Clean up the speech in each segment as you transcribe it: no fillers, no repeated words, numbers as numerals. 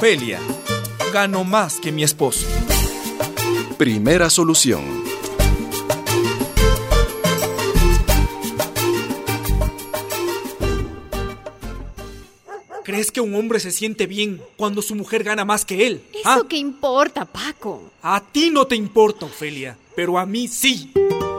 Ofelia, gano más que mi esposo. Primera solución. ¿Crees que un hombre se siente bien cuando su mujer gana más que él? ¿Eso qué importa, Paco? A ti no te importa, Ofelia, pero a mí sí.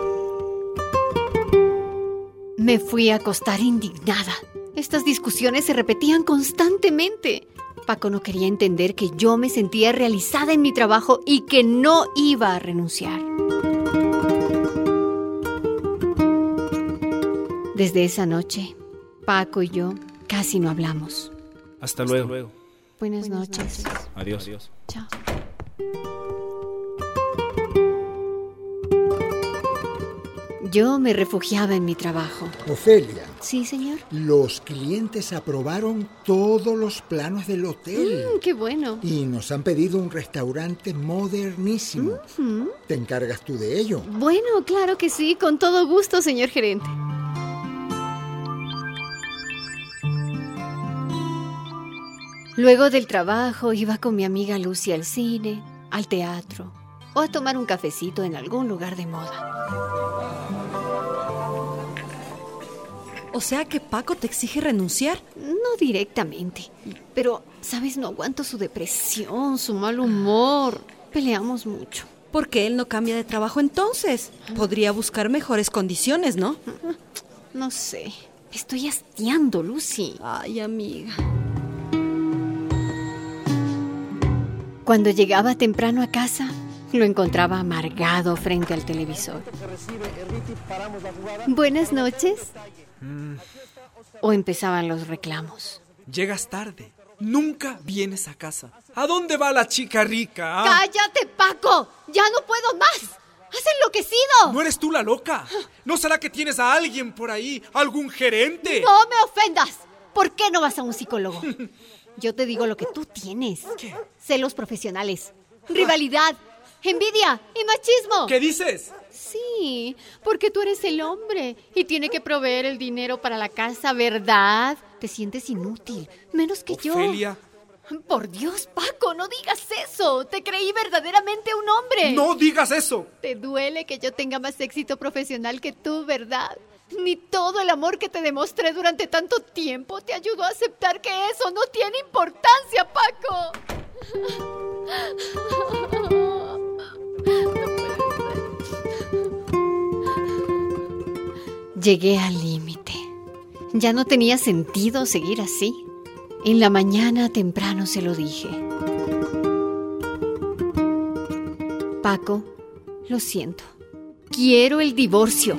Me fui a acostar indignada. Estas discusiones se repetían constantemente. Paco no quería entender que yo me sentía realizada en mi trabajo y que no iba a renunciar. Desde esa noche, Paco y yo casi no hablamos. Hasta luego. Buenas noches. Adiós. Chao. Yo me refugiaba en mi trabajo. Ofelia. Sí, señor. Los clientes aprobaron todos los planos del hotel. ¡Qué bueno! Y nos han pedido un restaurante modernísimo. ¿Te encargas tú de ello? Bueno, claro que sí, con todo gusto, señor gerente. Luego del trabajo iba con mi amiga Lucy al cine, al teatro o a tomar un cafecito en algún lugar de moda. O sea que Paco te exige renunciar. No directamente, pero, ¿sabes? No aguanto su depresión, su mal humor. Peleamos mucho. ¿Por qué él no cambia de trabajo entonces? Podría buscar mejores condiciones, ¿no? No sé, me estoy hastiando, Lucy. Ay, amiga. Cuando llegaba temprano a casa, lo encontraba amargado frente al televisor. Buenas noches. O empezaban los reclamos. Llegas tarde. Nunca vienes a casa. ¿A dónde va la chica rica? ¡Cállate, Paco! ¡Ya no puedo más! ¡Has enloquecido! ¿No eres tú la loca? ¿No será que tienes a alguien por ahí? ¿Algún gerente? ¡No me ofendas! ¿Por qué no vas a un psicólogo? Yo te digo lo que tú tienes. ¿Qué? Celos profesionales, rivalidad, envidia y machismo. ¿Qué dices? Sí, porque tú eres el hombre y tiene que proveer el dinero para la casa, ¿verdad? Te sientes inútil, menos que Ofelia. yo. Por Dios, Paco, no digas eso. Te creí verdaderamente un hombre. ¡No digas eso! Te duele que yo tenga más éxito profesional que tú, ¿verdad? Ni todo el amor que te demostré durante tanto tiempo te ayudó a aceptar que eso no tiene importancia, Paco. Llegué al límite. Ya no tenía sentido seguir así. En la mañana temprano se lo dije. Paco, lo siento. Quiero el divorcio.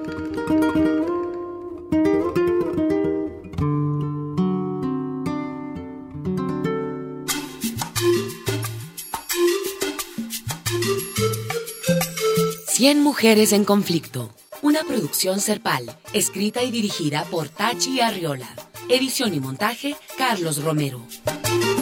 Cien mujeres en conflicto. Una producción Serpal, escrita y dirigida por Tachi Arriola. Edición y montaje, Carlos Romero.